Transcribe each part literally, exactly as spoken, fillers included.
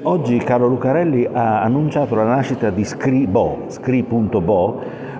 Oggi Carlo Lucarelli ha annunciato la nascita di Scribo, scri punto bo,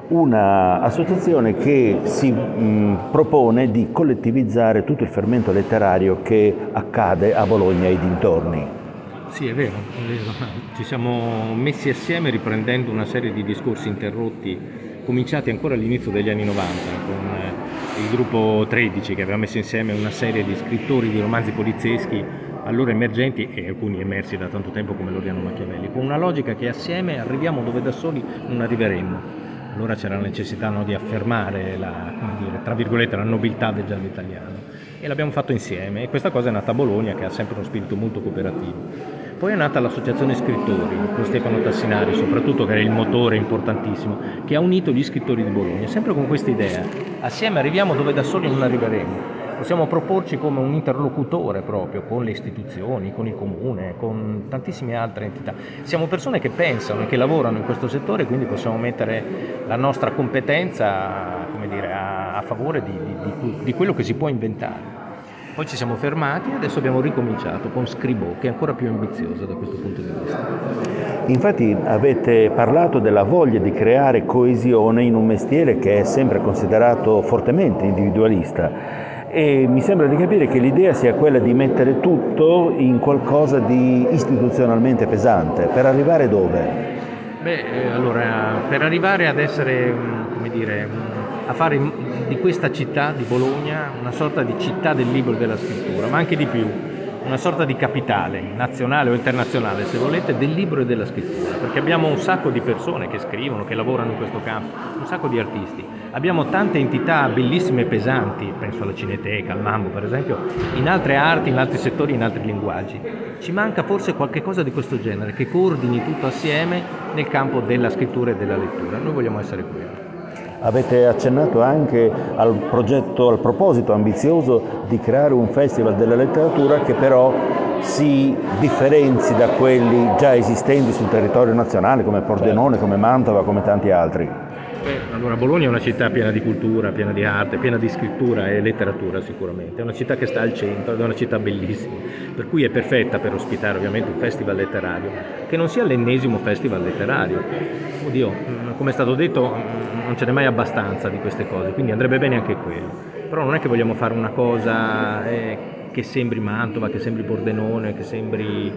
un'associazione che si mh, propone di collettivizzare tutto il fermento letterario che accade a Bologna e dintorni. Sì, è vero, è vero. Ci siamo messi assieme riprendendo una serie di discorsi interrotti cominciati ancora all'inizio degli anni novanta con eh, il gruppo tredici, che aveva messo insieme una serie di scrittori di romanzi polizieschi allora emergenti e alcuni emersi da tanto tempo come Loriano Machiavelli, con una logica che assieme arriviamo dove da soli non arriveremmo. Allora c'era la necessità, no, di affermare la, come dire, tra virgolette, la nobiltà del giallo italiano, e l'abbiamo fatto insieme, e questa cosa è nata a Bologna, che ha sempre uno spirito molto cooperativo. Poi è nata l'associazione scrittori con Stefano Tassinari soprattutto, che era il motore importantissimo, che ha unito gli scrittori di Bologna, sempre con questa idea: assieme arriviamo dove da soli non arriveremo. Possiamo proporci come un interlocutore proprio con le istituzioni, con il comune, con tantissime altre entità. Siamo persone che pensano e che lavorano in questo settore, quindi possiamo mettere la nostra competenza, come dire, a, a favore di, di, di, di quello che si può inventare. Poi ci siamo fermati e adesso abbiamo ricominciato con Scribo, che è ancora più ambizioso da questo punto di vista. Infatti avete parlato della voglia di creare coesione in un mestiere che è sempre considerato fortemente individualista, e mi sembra di capire che l'idea sia quella di mettere tutto in qualcosa di istituzionalmente pesante. Per arrivare dove? Beh, eh, allora, per arrivare ad essere, mm, come dire, mm, a fare di questa città, di Bologna, una sorta di città del libro e della scrittura, ma anche di più, una sorta di capitale, nazionale o internazionale, se volete, del libro e della scrittura, perché abbiamo un sacco di persone che scrivono, che lavorano in questo campo, un sacco di artisti. Abbiamo tante entità bellissime e pesanti, penso alla Cineteca, al Mambo per esempio, in altre arti, in altri settori, in altri linguaggi. Ci manca forse qualche cosa di questo genere, che coordini tutto assieme nel campo della scrittura e della lettura. Noi vogliamo essere quelli. Avete accennato anche al progetto, al proposito ambizioso di creare un festival della letteratura che però si differenzi da quelli già esistenti sul territorio nazionale, come Pordenone, come Mantova, come tanti altri. Beh, allora Bologna è una città piena di cultura, piena di arte, piena di scrittura e letteratura sicuramente. È una città che sta al centro ed è una città bellissima, per cui è perfetta per ospitare ovviamente un festival letterario, che non sia l'ennesimo festival letterario. Oddio, come è stato detto, non ce n'è mai abbastanza di queste cose, quindi andrebbe bene anche quello. Però non è che vogliamo fare una cosa eh, che sembri Mantova, che sembri Pordenone, che sembri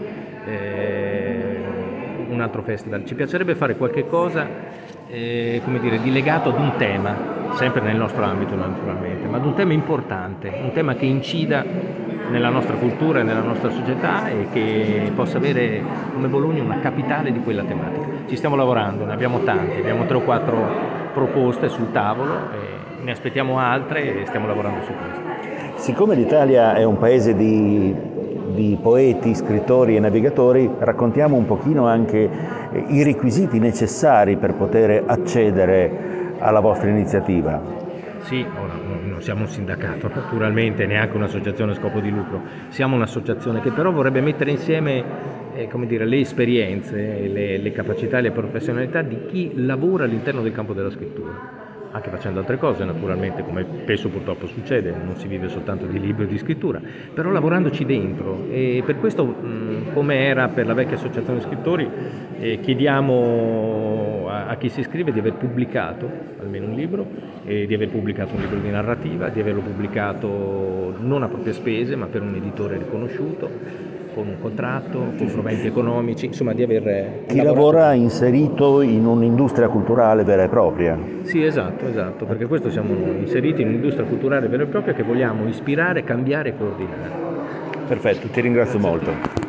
eh, un altro festival. Ci piacerebbe fare qualche cosa eh, come dire, di legato ad un tema, sempre nel nostro ambito naturalmente, ma ad un tema importante, un tema che incida nella nostra cultura e nella nostra società e che possa avere come Bologna una capitale di quella tematica. Ci stiamo lavorando, ne abbiamo tanti, abbiamo tre o quattro proposte sul tavolo, e ne aspettiamo altre e stiamo lavorando su questo. Siccome l'Italia è un paese di, di poeti, scrittori e navigatori, raccontiamo un pochino anche i requisiti necessari per poter accedere alla vostra iniziativa. Sì, ora non siamo un sindacato naturalmente, neanche un'associazione a scopo di lucro, siamo un'associazione che però vorrebbe mettere insieme eh, come dire, le esperienze, le, le capacità e le professionalità di chi lavora all'interno del campo della scrittura, anche facendo altre cose naturalmente, come spesso purtroppo succede, non si vive soltanto di libri e di scrittura, però lavorandoci dentro, e per questo, mh, come era per la vecchia associazione scrittori, eh, chiediamo a, a chi si iscrive di aver pubblicato almeno un libro, e di aver pubblicato un libro di narrativa, di averlo pubblicato non a proprie spese ma per un editore riconosciuto, con un contratto, con proventi economici, insomma di aver Chi lavorato. lavora inserito in un'industria culturale vera e propria. Sì, esatto, esatto, perché questo siamo noi, inseriti in un'industria culturale vera e propria che vogliamo ispirare, cambiare e coordinare. Perfetto, ti ringrazio Grazie a molto. te.